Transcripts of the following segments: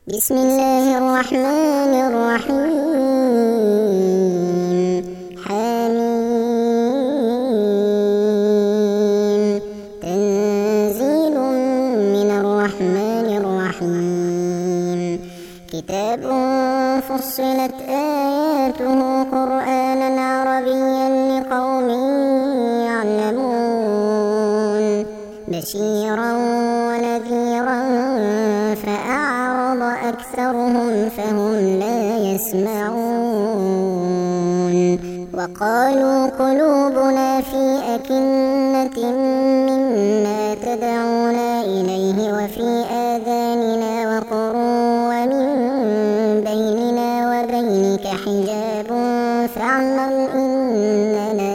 بسم الله الرحمن الرحيم. حميم. تنزيل من الرحمن الرحيم. كتاب فصلت آياته قرآنا عربيا لقوم يعلمون بشيرا ونذيرا فأعرض أكثرهم فهم لا يسمعون. وقالوا قلوبنا في أكنة مما تدعونا إليه وفي آذاننا وقر ومن بيننا وبينك حجاب فاعمل إننا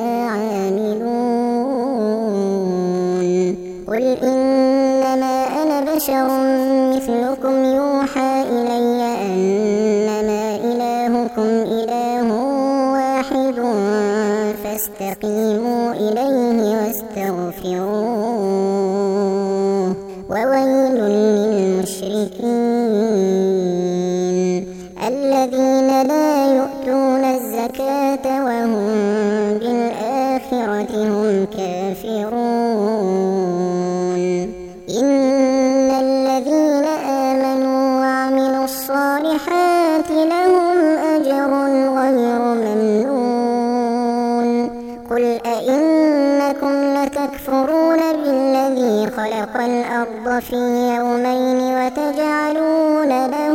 عاملون. قل إنما أنا بشر مثلكم يوحى إلي أنما إلهكم إله واحد فاستقيموا إليه واستغفروه وويل للمشركين الذين لا يؤتون الزكاة وهم بالآخرة هم كافرون. إن الذين آمنوا وعملوا الصالحات لهم أجر غير ممنون. قل أئنكم لتكفرون بالذي خلق الأرض في يومين وتجعلون له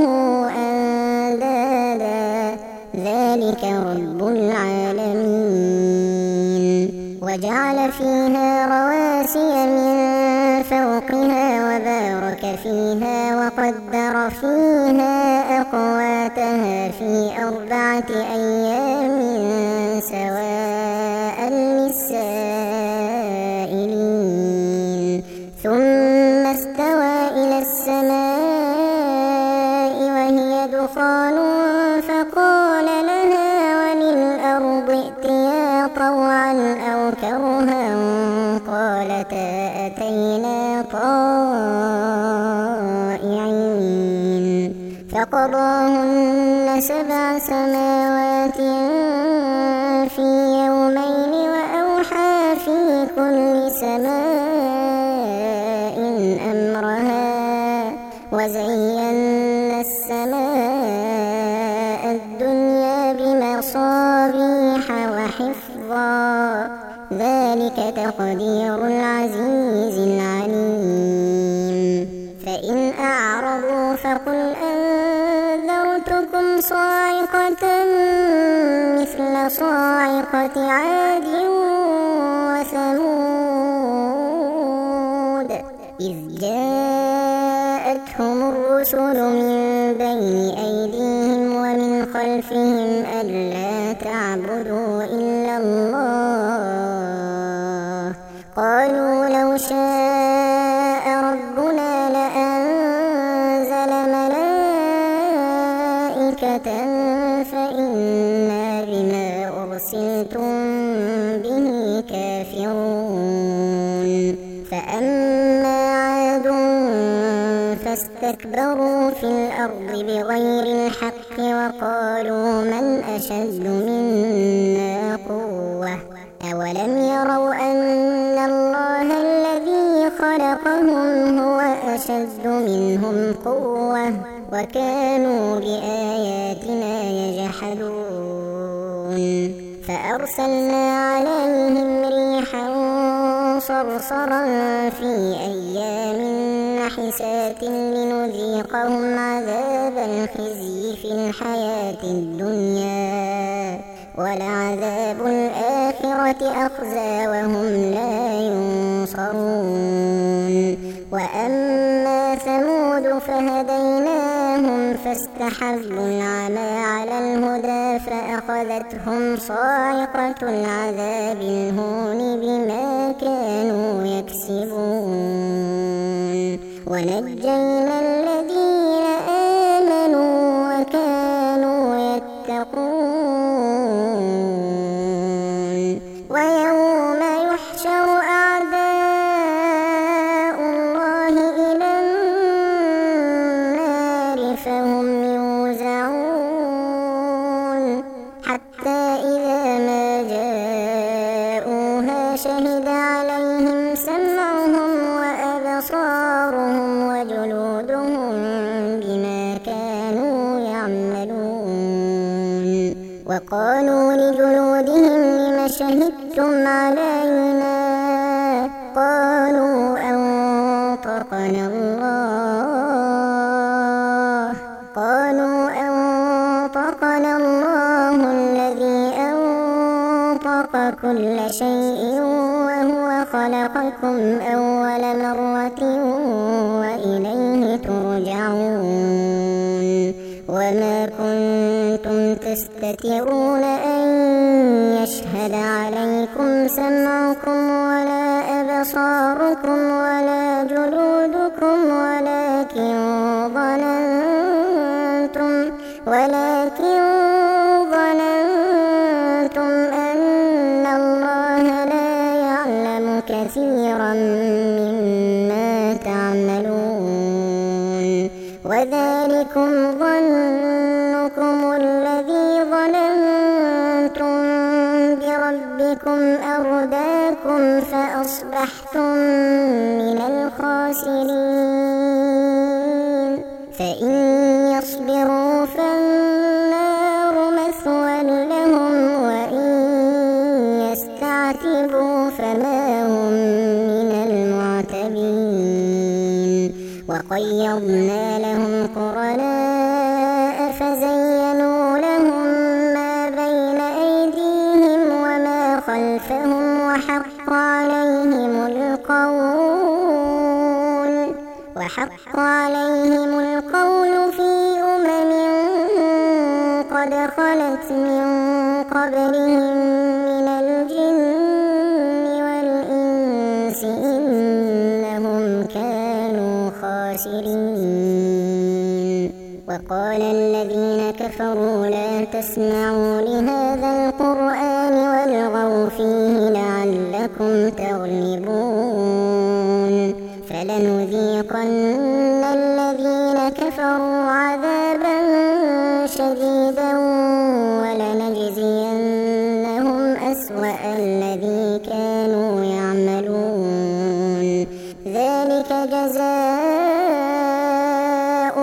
أندادا ذلك رب العالمين. وجعل فيها رواسي من فوقها وبارك فيها وقدر فيها أقواتها في 4 أيام سواء للسائلين. ثم استوى إلى السماء وهي دخان فقال لها وللأرض ائتيا طوعا أو كرها قالتا أتينا طائعين. فقضاهن 7 سماوات في يومين وأوحى في كل سماء أمرها وزينا السماء الدنيا بمصابيح وحفظا ذلك تقدير العزيز العليم. فإن أعرضوا فقل أنذرتكم صاعقة مثل صاعقة عاد وثمود إذ جاءتهم الرسل من بين أيديهم ومن خلفهم ألا تعبدوا إلا الله قالوا لو شاء ربنا لأنزل ملائكة فإنا بما أرسلتم به كافرون. فأما عاد فاستكبروا في الأرض بغير الحق وقالوا من أشد منا قوة أولم يروا أن الله الذي خلقهم هو أشد منهم قوة وكانوا بآياتنا يجحدون. فأرسلنا عليهم ريحا صرصرا في أيام نحسات لنذيقهم عذاب الخزي في الحياة الدنيا ولعذاب الآخرة أخزى وهم لا ينصرون. وأما ثمود فهديناهم فاستحبوا العمى على الهدى فأخذتهم صاعقة العذاب الهون بما كانوا يكسبون. ونجينا الذين آمنوا وكانوا يتقون. ويوم يحشر أعداء الله إلى النار فهم يوزعون حتى إذا ما جاءوها شهد عليهم سمعهم وأبصارهم وجلودهم بما كانوا يعملون وقالوا لجلودهم لم شهدتم علينا قالوا أنطقنا الله الذي أنطق كل شيء وهو خلقكم أول مرة وإليه ترجعون وما كنتم تستترون أن يشهد عليكم سمعكم ولا أبصاركم ولا جلودكم ولكن ظننتم أن الله لا يعلم كثيرا مما تعملون وذلكم ظنكم الذي ظننتم بربكم أرداكم فأصبحتم من الخاسرين فإن يصبروا فالنار مثوى لهم وإن يستعتبوا فما هم من المعتبين وقيضنا لهم قرناء فزينوا لهم ما بين أيديهم وما خلفهم وحق عليهم القول في قد خلت من قبلهم من الجن والإنس إنهم كانوا خاسرين وقال الذين كفروا لا تسمعوا لهذا القرآن والغوا فيه لعلكم تغلبون فلنذيقن الذين كفروا عذابا شديدا ولنجزينهم أسوأ الذي كانوا يعملون ذلك جزاء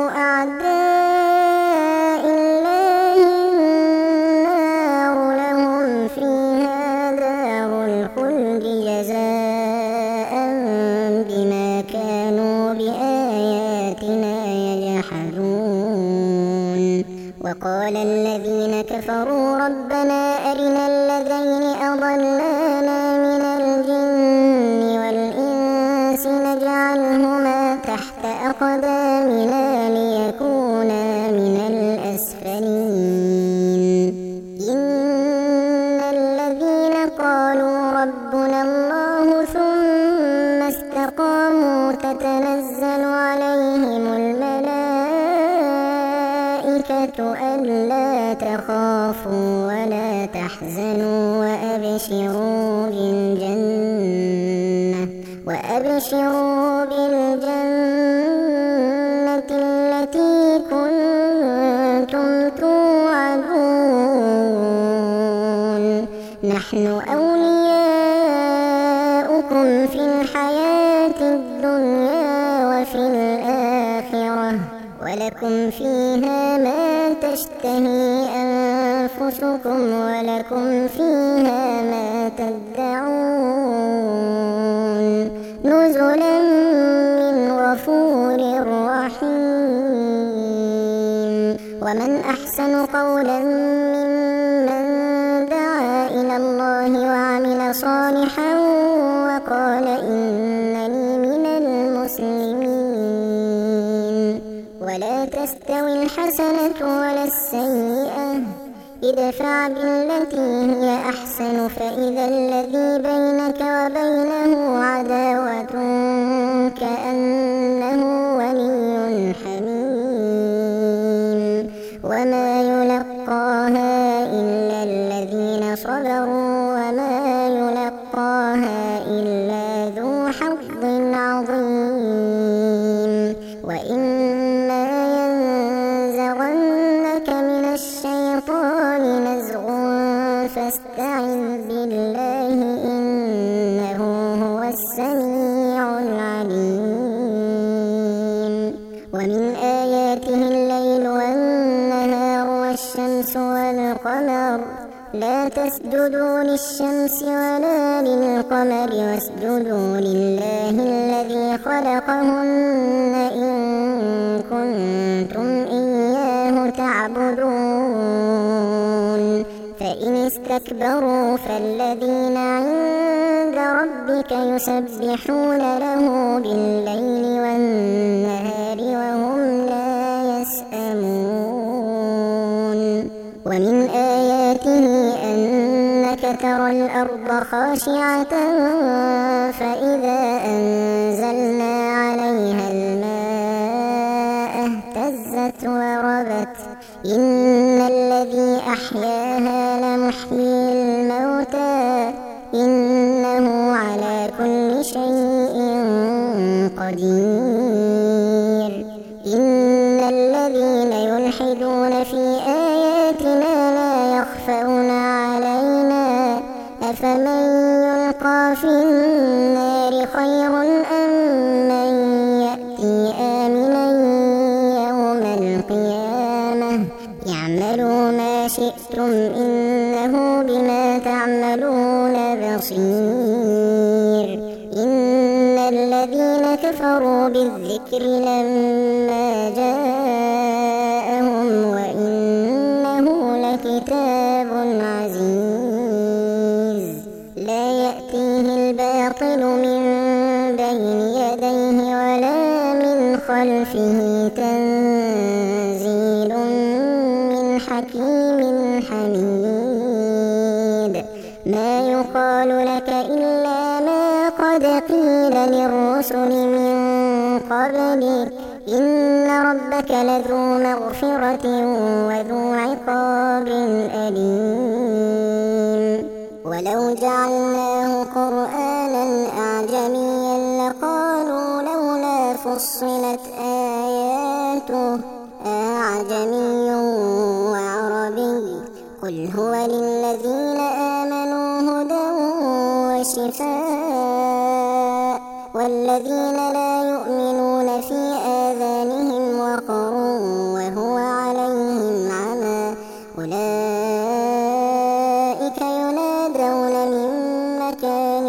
أعداء الله النار لهم فيها دار الخلد جزاء بما كانوا بآياتنا يجحدون وقال الذين كفروا ربنا أرنا الذين أضلانا من الجن والإنس نجعلهما تحت أقدامنا ليكونا من الأسفلين إن الذين قالوا ربنا الله ثم استقاموا تتنزل عليهم الملائكة ألا تخافوا ولا تحزنوا وأبشروا بالجنة التي كنتم توعدون نحن أولياؤكم في الحياة الدنيا وفي الآخرة ولكم فيها ما تشتهي أنفسكم ولكم فيها ما تدعون نزلا من غفور رحيم ومن أحسن قولا ممن دعا إلى الله وعمل صالحا وقال إنني من المسلمين ولا تستوي الحسنة ولا السيئة ادفع بالتي هي أحسن فإذا الذي بينك وبينه عداوة كأنه ولي حميم وما يلقاها إلا الذين صبروا وما يلقاها إلا ذو حظ عظيم وإما فاستعذ بالله إنه هو السميع العليم. ومن آياته الليل والنهار والشمس والقمر لا تسجدوا للشمس ولا للقمر واسجدوا لله الذي خلقهن إن كنتم إياه تعبدون. فإن استكبروا فالذين عند ربك يسبحون له بالليل والنهار وهم لا يسأمون. ومن آياته أنك ترى الأرض خاشعة فإذا أنزلنا عليها الماء اهتزت وربت إن الذي أحياها لمحيي الموتى إنه على كل شيء قدير. إن الذين يلحدون في آياتنا لا يخفون علينا أفمن يلقى في النار خير أم من يأتي آمنا يوم القيامة اعملوا ما شئتم إنه بما تعملون بصير. إن الذين كفروا بالذكر لما جاءهم وإنه لكتاب عزيز لا يأتيه الباطل من بين يديه ولا من خلفه تنزيل من حكيم حميد. ما يقال لك إلا ما قد قيل للرسل من قبلك إن ربك لذو مغفرة وذو عقاب أليم. ولو جعلناه قرآنا أعجميا لقالوا لولا فصلت آياته أعجمي وعربي قل هو للذين آمنوا هدى وشفاء والذين لا يؤمنون في آذانهم وقر وهو عليهم عمى أولئك ينادون من مكان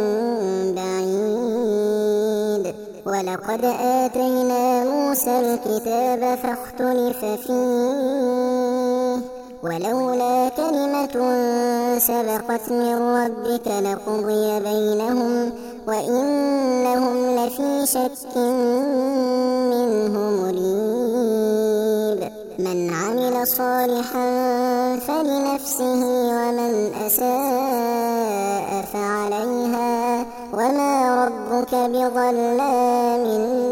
بعيد. ولقد آتينا موسى الكتاب فاختلف فيه ولولا كلمة سبقت من ربك لقضي بينهم وإنهم لفي شك منه مريب. من عمل صالحا فلنفسه ومن أساء فعليها وما ربك بظلام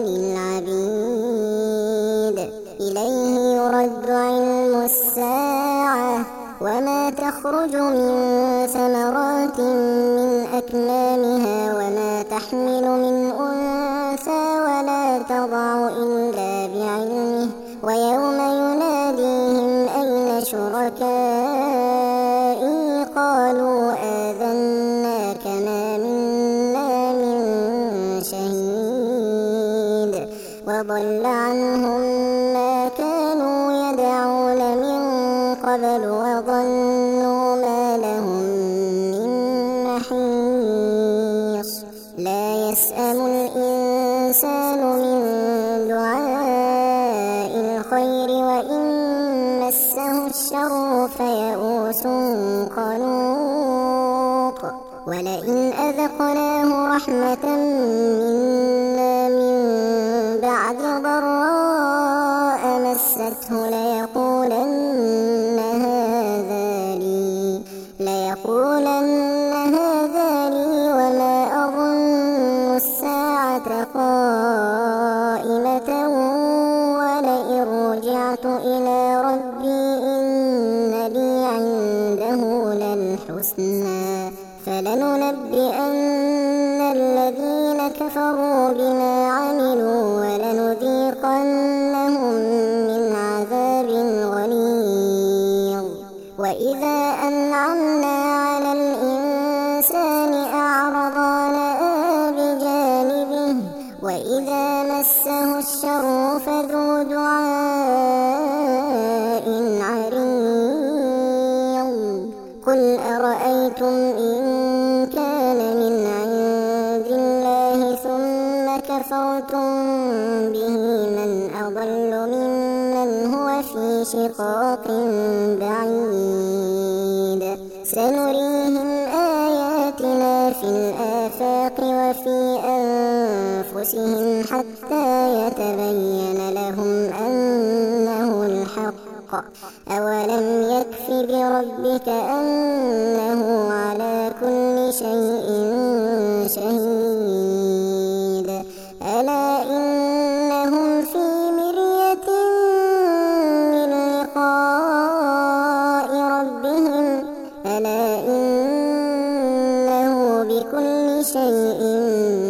للعبيد. إليه يرد علم الساعة وما تخرج من ثمرات من أكمامها وما تحمل من أنثى ولا تضع إلا بعلمه ويوم يناديهم أين شركائي قالوا آذناك ما منا من شهيد وضل عنهم ما كانوا يدعون من قبل وظنوا ما لهم من محيص. لا يسأم الإنسان من دعاء الخير وإن مسه الشر فيئوس قنوط. ولئن أذقناه رحمة منا من بعد ضراء مسته ليقولن هذا لي وما أظن الساعة قائمة ولئن رجعت إلى ربي إن لي عنده للحسنى فلننبئن الذين كفروا بما عملوا ولنذيقنهم من عذاب غليظ. وإذا أنعمنا لفي شقاق بعيد سنريهم آياتنا في الآفاق وفي أنفسهم حتى يتبين لهم أنه الحق أولم يكف بربك أنه على كل شيء شهيد ألا إنهم في مرية من لقاء ربهم ألا إنه بكل شيء